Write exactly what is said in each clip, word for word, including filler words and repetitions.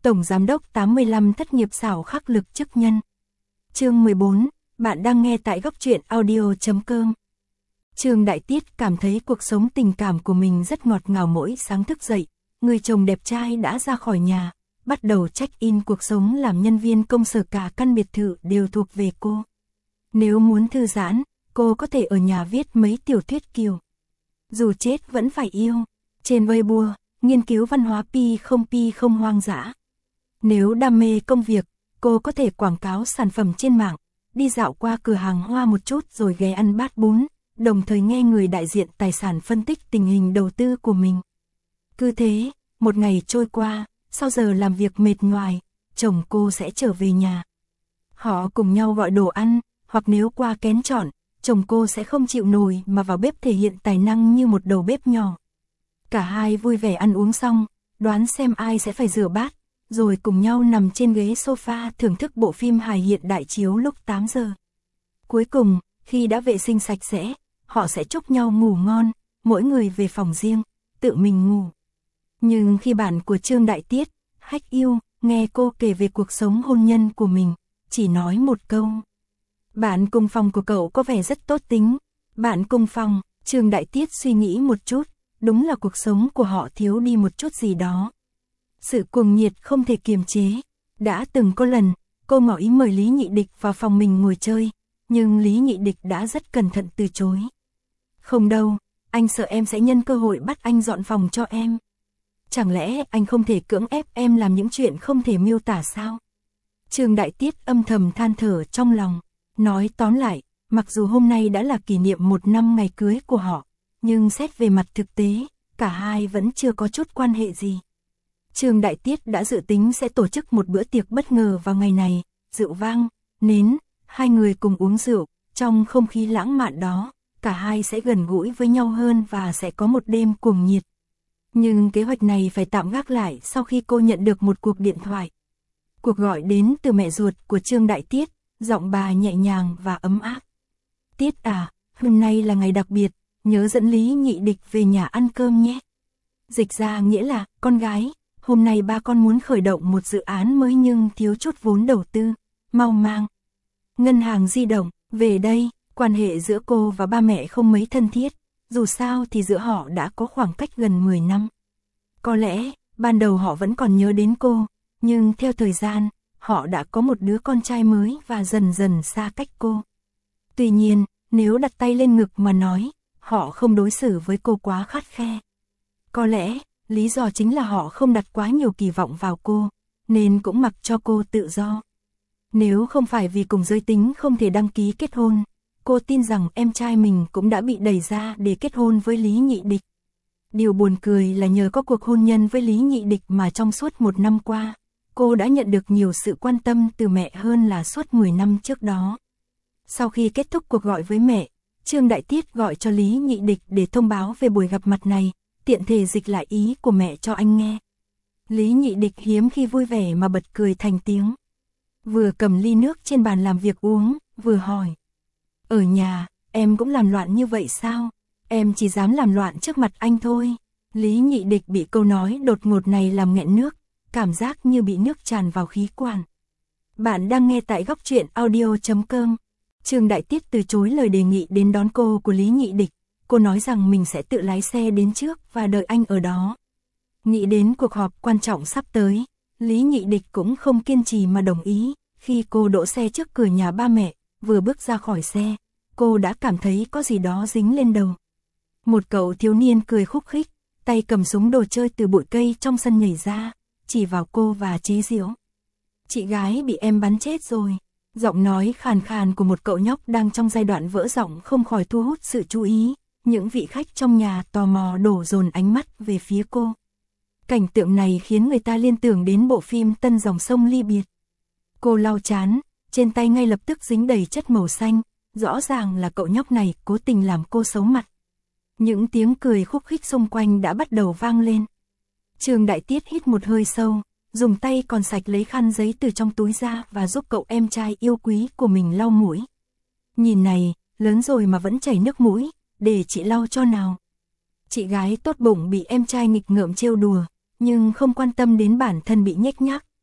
Tổng Giám đốc tám mươi lăm thất nghiệp xảo khắc lực chức nhân. Chương mười bốn, bạn đang nghe tại góc truyện audio chấm com. Trương Đại Tiết cảm thấy cuộc sống tình cảm của mình rất ngọt ngào. Mỗi sáng thức dậy, người chồng đẹp trai đã ra khỏi nhà, bắt đầu check-in cuộc sống làm nhân viên công sở. Cả căn biệt thự đều thuộc về cô. Nếu muốn thư giãn, cô có thể ở nhà viết mấy tiểu thuyết kiều. Dù chết vẫn phải yêu. Trên Weibo, nghiên cứu văn hóa pi không pi không hoang dã. Nếu đam mê công việc, cô có thể quảng cáo sản phẩm trên mạng, đi dạo qua cửa hàng hoa một chút rồi ghé ăn bát bún, đồng thời nghe người đại diện tài sản phân tích tình hình đầu tư của mình. Cứ thế, một ngày trôi qua, sau giờ làm việc mệt nhoài, chồng cô sẽ trở về nhà. Họ cùng nhau gọi đồ ăn, hoặc nếu qua kén chọn, chồng cô sẽ không chịu nổi mà vào bếp thể hiện tài năng như một đầu bếp nhỏ. Cả hai vui vẻ ăn uống xong, đoán xem ai sẽ phải rửa bát, rồi cùng nhau nằm trên ghế sofa thưởng thức bộ phim hài hiện đại chiếu lúc tám giờ. Cuối cùng, khi đã vệ sinh sạch sẽ, họ sẽ chúc nhau ngủ ngon, mỗi người về phòng riêng, tự mình ngủ. Nhưng khi bạn của Trương Đại Tiết, Hách Yêu, nghe cô kể về cuộc sống hôn nhân của mình, chỉ nói một câu. Bạn cùng phòng của cậu có vẻ rất tốt tính. Bạn cùng phòng, Trương Đại Tiết suy nghĩ một chút, đúng là cuộc sống của họ thiếu đi một chút gì đó. Sự cuồng nhiệt không thể kiềm chế. Đã từng có lần, cô ngỏ ý mời Lý Nhị Địch vào phòng mình ngồi chơi, nhưng Lý Nhị Địch đã rất cẩn thận từ chối. Không đâu, anh sợ em sẽ nhân cơ hội bắt anh dọn phòng cho em. Chẳng lẽ anh không thể cưỡng ép em làm những chuyện không thể miêu tả sao? Trương Đại Tiết âm thầm than thở trong lòng, nói tóm lại, mặc dù hôm nay đã là kỷ niệm một năm ngày cưới của họ, nhưng xét về mặt thực tế, cả hai vẫn chưa có chút quan hệ gì. Trương Đại Tiết đã dự tính sẽ tổ chức một bữa tiệc bất ngờ vào ngày này, rượu vang, nến, hai người cùng uống rượu, trong không khí lãng mạn đó, cả hai sẽ gần gũi với nhau hơn và sẽ có một đêm cuồng nhiệt. Nhưng kế hoạch này phải tạm gác lại sau khi cô nhận được một cuộc điện thoại. Cuộc gọi đến từ mẹ ruột của Trương Đại Tiết, giọng bà nhẹ nhàng và ấm áp. Tiết à, hôm nay là ngày đặc biệt, nhớ dẫn Lý Nhị Địch về nhà ăn cơm nhé. Dịch ra nghĩa là, con gái, hôm nay ba con muốn khởi động một dự án mới nhưng thiếu chút vốn đầu tư, mau mang. Ngân hàng di động, về đây, quan hệ giữa cô và ba mẹ không mấy thân thiết, dù sao thì giữa họ đã có khoảng cách gần mười năm. Có lẽ, ban đầu họ vẫn còn nhớ đến cô, nhưng theo thời gian, họ đã có một đứa con trai mới và dần dần xa cách cô. Tuy nhiên, nếu đặt tay lên ngực mà nói, họ không đối xử với cô quá khắt khe. Có lẽ, lý do chính là họ không đặt quá nhiều kỳ vọng vào cô, nên cũng mặc cho cô tự do. Nếu không phải vì cùng giới tính không thể đăng ký kết hôn, cô tin rằng em trai mình cũng đã bị đẩy ra để kết hôn với Lý Nhị Địch. Điều buồn cười là nhờ có cuộc hôn nhân với Lý Nhị Địch mà trong suốt một năm qua, cô đã nhận được nhiều sự quan tâm từ mẹ hơn là suốt mười năm trước đó. Sau khi kết thúc cuộc gọi với mẹ, Trương Đại Tiết gọi cho Lý Nhị Địch để thông báo về buổi gặp mặt này, tiện thể dịch lại ý của mẹ cho anh nghe. Lý Nhị Địch hiếm khi vui vẻ mà bật cười thành tiếng. Vừa cầm ly nước trên bàn làm việc uống, vừa hỏi. Ở nhà, em cũng làm loạn như vậy sao? Em chỉ dám làm loạn trước mặt anh thôi. Lý Nhị Địch bị câu nói đột ngột này làm nghẹn nước, cảm giác như bị nước tràn vào khí quản. Bạn đang nghe tại góc truyện audio chấm com. Trương Đại Tiết từ chối lời đề nghị đến đón cô của Lý Nhị Địch. Cô nói rằng mình sẽ tự lái xe đến trước và đợi anh ở đó. Nghĩ đến cuộc họp quan trọng sắp tới, Lý Nhị Địch cũng không kiên trì mà đồng ý. Khi cô đỗ xe trước cửa nhà ba mẹ, vừa bước ra khỏi xe, cô đã cảm thấy có gì đó dính lên đầu. Một cậu thiếu niên cười khúc khích, tay cầm súng đồ chơi từ bụi cây trong sân nhảy ra, chỉ vào cô và chế giễu. Chị gái bị em bắn chết rồi. Giọng nói khàn khàn của một cậu nhóc đang trong giai đoạn vỡ giọng không khỏi thu hút sự chú ý. Những vị khách trong nhà tò mò đổ dồn ánh mắt về phía cô. Cảnh tượng này khiến người ta liên tưởng đến bộ phim Tân Dòng Sông Ly Biệt. Cô lau chán, trên tay ngay lập tức dính đầy chất màu xanh, rõ ràng là cậu nhóc này cố tình làm cô xấu mặt. Những tiếng cười khúc khích xung quanh đã bắt đầu vang lên. Trương Đại Tiết hít một hơi sâu, dùng tay còn sạch lấy khăn giấy từ trong túi ra và giúp cậu em trai yêu quý của mình lau mũi. Nhìn này, lớn rồi mà vẫn chảy nước mũi, để chị lau cho nào. Chị gái tốt bụng bị em trai nghịch ngợm trêu đùa, nhưng không quan tâm đến bản thân bị nhếch nhác,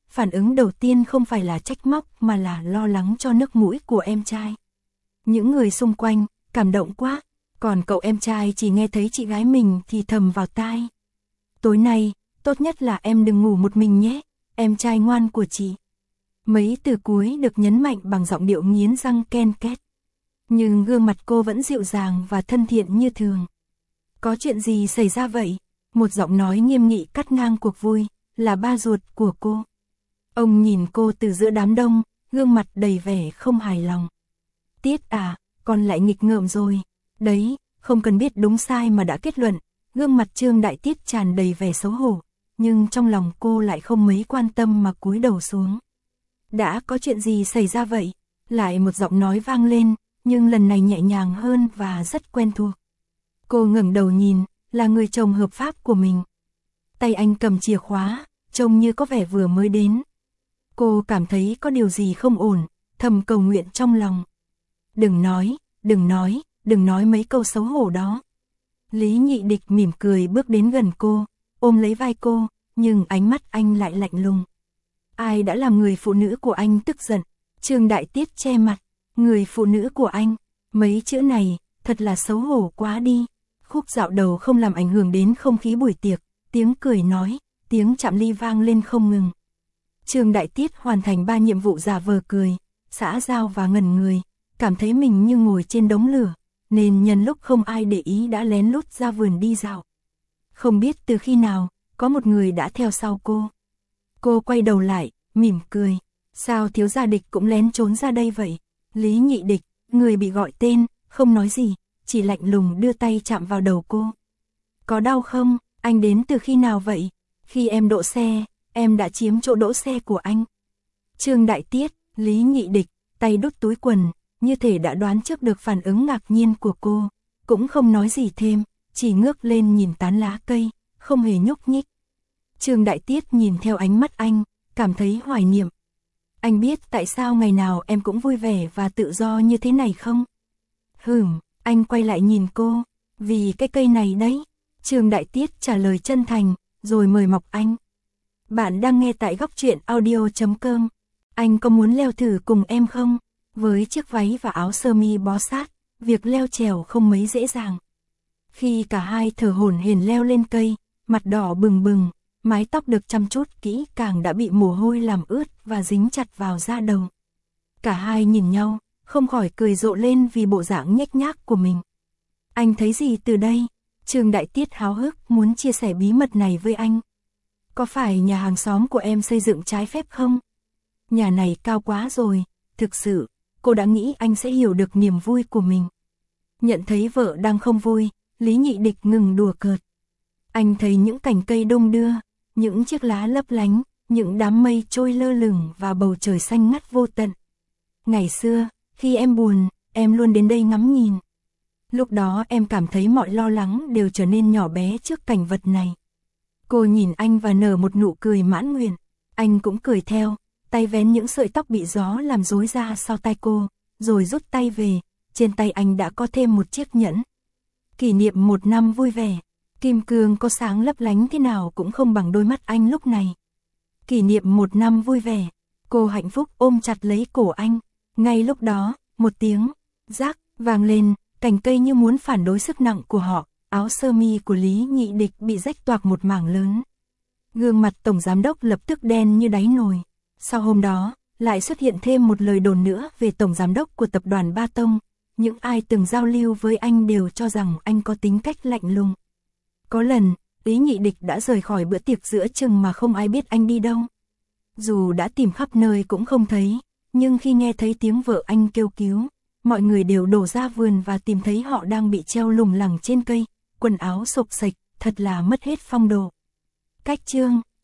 phản ứng đầu tiên không phải là trách móc mà là lo lắng cho nước mũi của em trai. Những người xung quanh, cảm động quá, còn cậu em trai chỉ nghe thấy chị gái mình thì thầm vào tai. Tối nay, tốt nhất là em đừng ngủ một mình nhé, em trai ngoan của chị. Mấy từ cuối được nhấn mạnh bằng giọng điệu nghiến răng ken két. Nhưng gương mặt cô vẫn dịu dàng và thân thiện như thường. Có chuyện gì xảy ra vậy? Một giọng nói nghiêm nghị cắt ngang cuộc vui, là ba ruột của cô. Ông nhìn cô từ giữa đám đông, gương mặt đầy vẻ không hài lòng. Tiết à, con lại nghịch ngợm rồi. Đấy, không cần biết đúng sai mà đã kết luận. Gương mặt Trương Đại Tiết tràn đầy vẻ xấu hổ, nhưng trong lòng cô lại không mấy quan tâm mà cúi đầu xuống. Đã có chuyện gì xảy ra vậy? Lại một giọng nói vang lên, nhưng lần này nhẹ nhàng hơn và rất quen thuộc. Cô ngẩng đầu nhìn, là người chồng hợp pháp của mình. Tay anh cầm chìa khóa, trông như có vẻ vừa mới đến. Cô cảm thấy có điều gì không ổn, thầm cầu nguyện trong lòng. Đừng nói, đừng nói, đừng nói mấy câu xấu hổ đó. Lý Nhị Địch mỉm cười bước đến gần cô, ôm lấy vai cô, nhưng ánh mắt anh lại lạnh lùng. Ai đã làm người phụ nữ của anh tức giận? Trương Đại Tiết che mặt, người phụ nữ của anh, mấy chữ này, thật là xấu hổ quá đi. Khúc dạo đầu không làm ảnh hưởng đến không khí buổi tiệc, tiếng cười nói, tiếng chạm ly vang lên không ngừng. Trương Đại Tiết hoàn thành ba nhiệm vụ giả vờ cười, xã giao và ngẩn người, cảm thấy mình như ngồi trên đống lửa, nên nhân lúc không ai để ý đã lén lút ra vườn đi dạo. Không biết từ khi nào, có một người đã theo sau cô. Cô quay đầu lại, mỉm cười. Sao thiếu gia Địch cũng lén trốn ra đây vậy? Lý Nhị Địch, người bị gọi tên, không nói gì, chỉ lạnh lùng đưa tay chạm vào đầu cô. Có đau không? Anh đến từ khi nào vậy? Khi em đỗ xe, em đã chiếm chỗ đỗ xe của anh. Trương Đại Tiết, Lý Nhị Địch, tay đút túi quần, như thể đã đoán trước được phản ứng ngạc nhiên của cô, cũng không nói gì thêm, chỉ ngước lên nhìn tán lá cây, không hề nhúc nhích. Trương Đại Tiết nhìn theo ánh mắt anh, cảm thấy hoài niệm. Anh biết tại sao ngày nào em cũng vui vẻ và tự do như thế này không? Hửm, anh quay lại nhìn cô, vì cái cây này đấy. Trương Đại Tiết trả lời chân thành, rồi mời mọc anh. Bạn đang nghe tại góc truyện audio chấm com. Anh có muốn leo thử cùng em không? Với chiếc váy và áo sơ mi bó sát, việc leo trèo không mấy dễ dàng. Khi cả hai thở hổn hển leo lên cây, mặt đỏ bừng bừng, mái tóc được chăm chút kỹ càng đã bị mồ hôi làm ướt và dính chặt vào da đầu. Cả hai nhìn nhau, không khỏi cười rộ lên vì bộ dạng nhếch nhác của mình. Anh thấy gì từ đây? Trương Đại Tiết háo hức muốn chia sẻ bí mật này với anh. Có phải nhà hàng xóm của em xây dựng trái phép không? Nhà này cao quá rồi, thực sự, cô đã nghĩ anh sẽ hiểu được niềm vui của mình. Nhận thấy vợ đang không vui, Lý Nhị Địch ngừng đùa cợt. Anh thấy những cành cây đung đưa, những chiếc lá lấp lánh, những đám mây trôi lơ lửng và bầu trời xanh ngắt vô tận. Ngày xưa, khi em buồn, em luôn đến đây ngắm nhìn. Lúc đó em cảm thấy mọi lo lắng đều trở nên nhỏ bé trước cảnh vật này. Cô nhìn anh và nở một nụ cười mãn nguyện. Anh cũng cười theo, tay vén những sợi tóc bị gió làm rối ra sau tay cô, rồi rút tay về. Trên tay anh đã có thêm một chiếc nhẫn. Kỷ niệm một năm vui vẻ. Kim cương có sáng lấp lánh thế nào cũng không bằng đôi mắt anh lúc này. Kỷ niệm một năm vui vẻ. Cô hạnh phúc ôm chặt lấy cổ anh. Ngay lúc đó, một tiếng rác vang lên, cành cây như muốn phản đối sức nặng của họ. Áo sơ mi của Lý Nhị Địch bị rách toạc một mảng lớn. Gương mặt tổng giám đốc lập tức đen như đáy nồi. Sau hôm đó, lại xuất hiện thêm một lời đồn nữa về tổng giám đốc của tập đoàn Ba Tông. Những ai từng giao lưu với anh đều cho rằng anh có tính cách lạnh lùng. Có lần, Lý Nhị Địch đã rời khỏi bữa tiệc giữa chừng mà không ai biết anh đi đâu. Dù đã tìm khắp nơi cũng không thấy, nhưng khi nghe thấy tiếng vợ anh kêu cứu, mọi người đều đổ ra vườn và tìm thấy họ đang bị treo lủng lẳng trên cây, quần áo xộc xệch, thật là mất hết phong độ. Cách chương